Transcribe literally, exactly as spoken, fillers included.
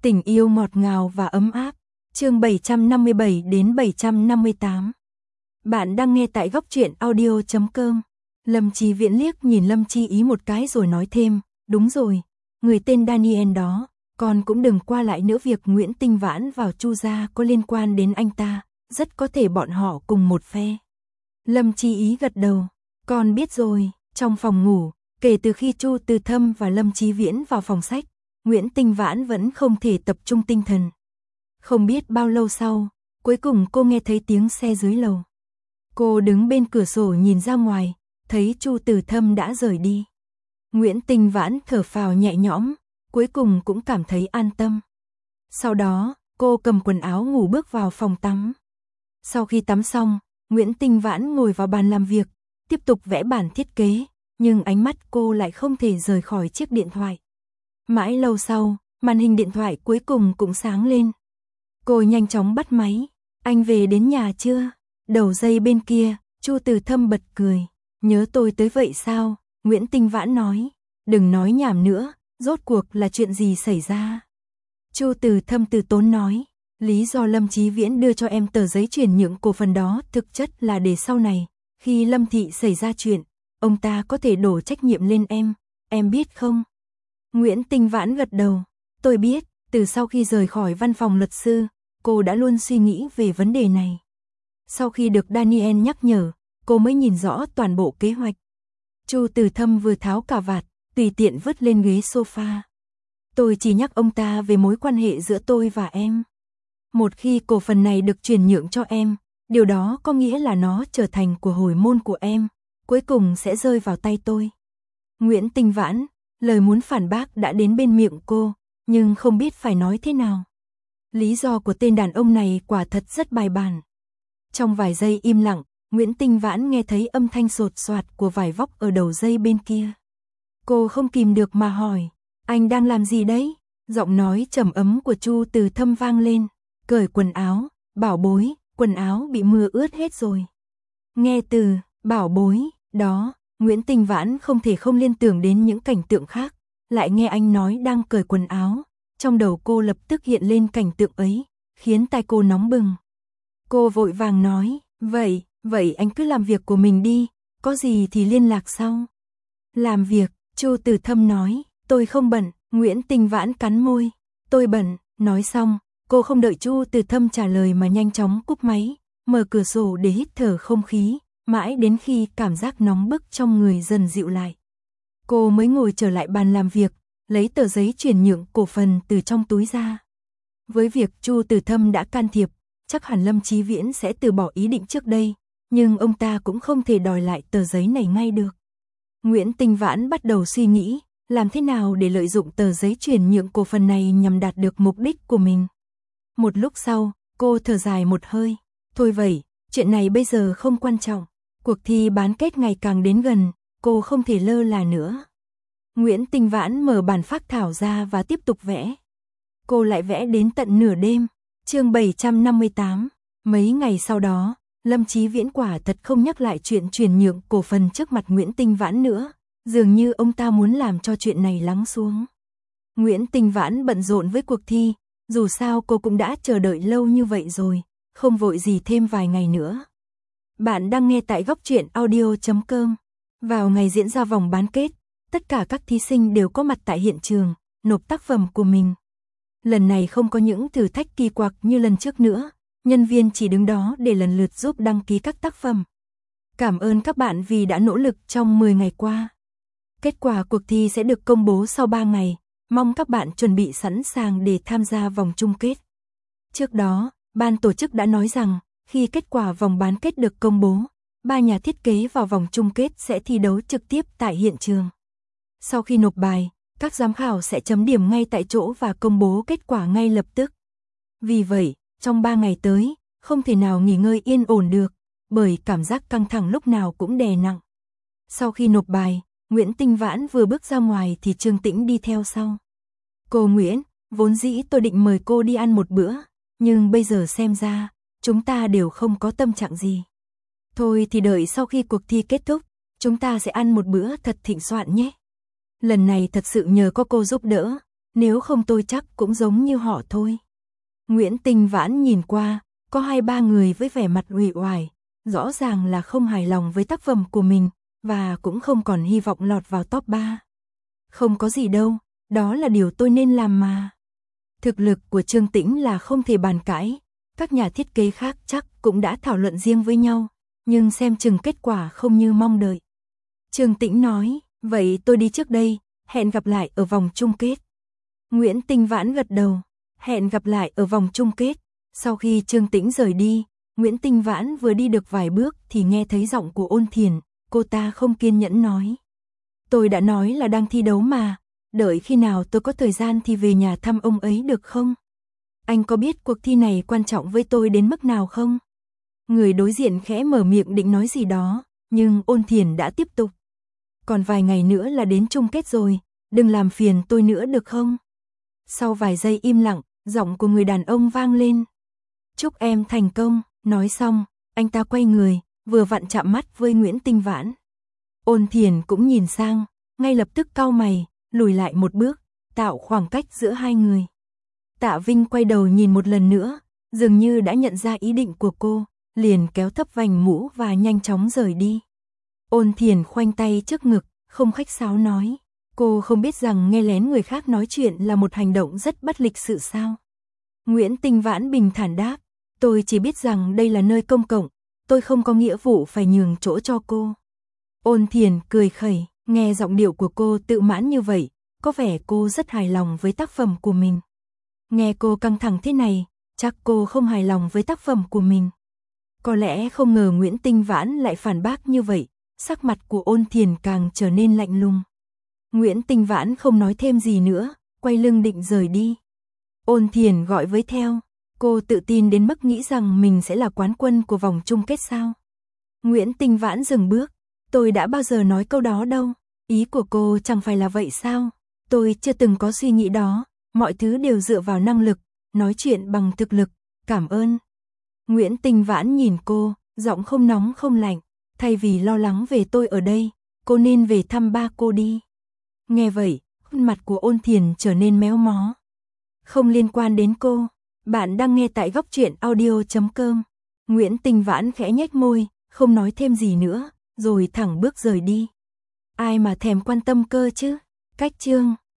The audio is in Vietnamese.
Tình yêu ngọt ngào và ấm áp. Chương bảy trăm năm mươi bảy đến bảy trăm năm mươi tám. Bạn đang nghe tại góc truyện audio chấm com. Lâm Chí Viễn liếc nhìn Lâm Chi Ý một cái rồi nói thêm, đúng rồi, người tên Daniel đó, con cũng đừng qua lại nữa, việc Nguyễn Tinh Vãn vào Chu gia có liên quan đến anh ta, rất có thể bọn họ cùng một phe. Lâm Chi Ý gật đầu, con biết rồi. Trong phòng ngủ, kể từ khi Chu Từ Thâm và Lâm Chí Viễn vào phòng sách, Nguyễn Tinh Vãn vẫn không thể tập trung tinh thần. Không biết bao lâu sau, cuối cùng cô nghe thấy tiếng xe dưới lầu. Cô đứng bên cửa sổ nhìn ra ngoài, thấy Chu Từ Thâm đã rời đi. Nguyễn Tinh Vãn thở phào nhẹ nhõm, cuối cùng cũng cảm thấy an tâm. Sau đó, cô cầm quần áo ngủ bước vào phòng tắm. Sau khi tắm xong, Nguyễn Tinh Vãn ngồi vào bàn làm việc, tiếp tục vẽ bản thiết kế, nhưng ánh mắt cô lại không thể rời khỏi chiếc điện thoại. Mãi lâu sau, màn hình điện thoại cuối cùng cũng sáng lên. Cô nhanh chóng bắt máy. Anh về đến nhà chưa? Đầu dây bên kia, Chu Từ Thâm bật cười. Nhớ tôi tới vậy sao? Nguyễn Tinh Vãn nói. Đừng nói nhảm nữa, rốt cuộc là chuyện gì xảy ra? Chu Từ Thâm từ tốn nói. Lý do Lâm Chí Viễn đưa cho em tờ giấy chuyển nhượng cổ phần đó thực chất là để sau này, khi Lâm thị xảy ra chuyện, ông ta có thể đổ trách nhiệm lên em, em biết không? Nguyễn Tinh Vãn gật đầu. Tôi biết, từ sau khi rời khỏi văn phòng luật sư, cô đã luôn suy nghĩ về vấn đề này. Sau khi được Daniel nhắc nhở, cô mới nhìn rõ toàn bộ kế hoạch. Chu Từ Thâm vừa tháo cà vạt, tùy tiện vứt lên ghế sofa. Tôi chỉ nhắc ông ta về mối quan hệ giữa tôi và em. Một khi cổ phần này được chuyển nhượng cho em, điều đó có nghĩa là nó trở thành của hồi môn của em, cuối cùng sẽ rơi vào tay tôi. Nguyễn Tinh Vãn, lời muốn phản bác đã đến bên miệng cô, nhưng không biết phải nói thế nào. Lý do của tên đàn ông này quả thật rất bài bản. Trong vài giây im lặng, Nguyễn Tinh Vãn nghe thấy âm thanh sột soạt của vải vóc ở đầu dây bên kia. Cô không kìm được mà hỏi, anh đang làm gì đấy? Giọng nói trầm ấm của Chu Từ Thâm vang lên, cởi quần áo, bảo bối, quần áo bị mưa ướt hết rồi. Nghe từ, bảo bối, đó, Nguyễn Tinh Vãn không thể không liên tưởng đến những cảnh tượng khác, lại nghe anh nói đang cởi quần áo, trong đầu cô lập tức hiện lên cảnh tượng ấy, khiến tai cô nóng bừng. Cô vội vàng nói, vậy, vậy anh cứ làm việc của mình đi, có gì thì liên lạc sau. Làm việc, Chu Từ Thâm nói, tôi không bận. Nguyễn Tinh Vãn cắn môi, tôi bận. Nói xong, cô không đợi Chu Từ Thâm trả lời mà nhanh chóng cúp máy, mở cửa sổ để hít thở không khí, mãi đến khi cảm giác nóng bức trong người dần dịu lại. Cô mới ngồi trở lại bàn làm việc, lấy tờ giấy chuyển nhượng cổ phần từ trong túi ra. Với việc Chu Từ Thâm đã can thiệp, chắc hẳn Lâm Chí Viễn sẽ từ bỏ ý định trước đây, nhưng ông ta cũng không thể đòi lại tờ giấy này ngay được. Nguyễn Tinh Vãn bắt đầu suy nghĩ, làm thế nào để lợi dụng tờ giấy chuyển nhượng cổ phần này nhằm đạt được mục đích của mình. Một lúc sau, cô thở dài một hơi, thôi vậy, chuyện này bây giờ không quan trọng, cuộc thi bán kết ngày càng đến gần, cô không thể lơ là nữa. Nguyễn Tinh Vãn mở bản phác thảo ra và tiếp tục vẽ. Cô lại vẽ đến tận nửa đêm. Chương bảy trăm năm mươi tám. Mấy ngày sau đó, Lâm Chí Viễn quả thật không nhắc lại chuyện chuyển nhượng cổ phần trước mặt Nguyễn Tinh Vãn nữa, dường như ông ta muốn làm cho chuyện này lắng xuống. Nguyễn Tinh Vãn bận rộn với cuộc thi, dù sao cô cũng đã chờ đợi lâu như vậy rồi, không vội gì thêm vài ngày nữa. Bạn đang nghe tại góc truyện audio chấm com. Vào ngày diễn ra vòng bán kết, tất cả các thí sinh đều có mặt tại hiện trường, nộp tác phẩm của mình. Lần này không có những thử thách kỳ quặc như lần trước nữa, nhân viên chỉ đứng đó để lần lượt giúp đăng ký các tác phẩm. Cảm ơn các bạn vì đã nỗ lực trong mười ngày qua. Kết quả cuộc thi sẽ được công bố sau ba ngày, mong các bạn chuẩn bị sẵn sàng để tham gia vòng chung kết. Trước đó, ban tổ chức đã nói rằng, khi kết quả vòng bán kết được công bố, ba nhà thiết kế vào vòng chung kết sẽ thi đấu trực tiếp tại hiện trường. Sau khi nộp bài, các giám khảo sẽ chấm điểm ngay tại chỗ và công bố kết quả ngay lập tức. Vì vậy, trong ba ngày tới, không thể nào nghỉ ngơi yên ổn được, bởi cảm giác căng thẳng lúc nào cũng đè nặng. Sau khi nộp bài, Nguyễn Tinh Vãn vừa bước ra ngoài thì Trương Tĩnh đi theo sau. Cô Nguyễn, vốn dĩ tôi định mời cô đi ăn một bữa, nhưng bây giờ xem ra, chúng ta đều không có tâm trạng gì. Thôi thì đợi sau khi cuộc thi kết thúc, chúng ta sẽ ăn một bữa thật thịnh soạn nhé. Lần này thật sự nhờ có cô giúp đỡ, nếu không tôi chắc cũng giống như họ thôi. Nguyễn Tinh Vãn nhìn qua, có hai ba người với vẻ mặt uể oải, rõ ràng là không hài lòng với tác phẩm của mình, và cũng không còn hy vọng lọt vào top ba. Không có gì đâu, đó là điều tôi nên làm mà. Thực lực của Trương Tĩnh là không thể bàn cãi, các nhà thiết kế khác chắc cũng đã thảo luận riêng với nhau, nhưng xem chừng kết quả không như mong đợi. Trương Tĩnh nói, vậy tôi đi trước đây, hẹn gặp lại ở vòng chung kết. Nguyễn Tinh Vãn gật đầu, hẹn gặp lại ở vòng chung kết. Sau khi Trương Tĩnh rời đi, Nguyễn Tinh Vãn vừa đi được vài bước thì nghe thấy giọng của Ôn Thiền, cô ta không kiên nhẫn nói. Tôi đã nói là đang thi đấu mà, đợi khi nào tôi có thời gian thì về nhà thăm ông ấy được không? Anh có biết cuộc thi này quan trọng với tôi đến mức nào không? Người đối diện khẽ mở miệng định nói gì đó, nhưng Ôn Thiền đã tiếp tục. Còn vài ngày nữa là đến chung kết rồi, đừng làm phiền tôi nữa được không? Sau vài giây im lặng, giọng của người đàn ông vang lên. Chúc em thành công, nói xong, anh ta quay người, vừa vặn chạm mắt với Nguyễn Tinh Vãn. Ôn Thiền cũng nhìn sang, ngay lập tức cau mày, lùi lại một bước, tạo khoảng cách giữa hai người. Tạ Vinh quay đầu nhìn một lần nữa, dường như đã nhận ra ý định của cô, liền kéo thấp vành mũ và nhanh chóng rời đi. Ôn Thiền khoanh tay trước ngực, không khách sáo nói, cô không biết rằng nghe lén người khác nói chuyện là một hành động rất bất lịch sự sao? Nguyễn Tinh Vãn bình thản đáp, tôi chỉ biết rằng đây là nơi công cộng, tôi không có nghĩa vụ phải nhường chỗ cho cô. Ôn Thiền cười khẩy, nghe giọng điệu của cô tự mãn như vậy, có vẻ cô rất hài lòng với tác phẩm của mình. Nghe cô căng thẳng thế này, chắc cô không hài lòng với tác phẩm của mình. Có lẽ không ngờ Nguyễn Tinh Vãn lại phản bác như vậy, sắc mặt của Ôn Thiền càng trở nên lạnh lùng. Nguyễn Tinh Vãn không nói thêm gì nữa, quay lưng định rời đi. Ôn Thiền gọi với theo, cô tự tin đến mức nghĩ rằng mình sẽ là quán quân của vòng chung kết sao? Nguyễn Tinh Vãn dừng bước, tôi đã bao giờ nói câu đó đâu, ý của cô chẳng phải là vậy sao? Tôi chưa từng có suy nghĩ đó, mọi thứ đều dựa vào năng lực, nói chuyện bằng thực lực, cảm ơn. Nguyễn Tinh Vãn nhìn cô, giọng không nóng không lạnh, thay vì lo lắng về tôi ở đây, cô nên về thăm ba cô đi. Nghe vậy, khuôn mặt của Ôn Thiền trở nên méo mó. Không liên quan đến cô, bạn đang nghe tại góc truyện audio chấm com. Nguyễn Tinh Vãn khẽ nhếch môi, không nói thêm gì nữa, rồi thẳng bước rời đi. Ai mà thèm quan tâm cơ chứ? Cách chương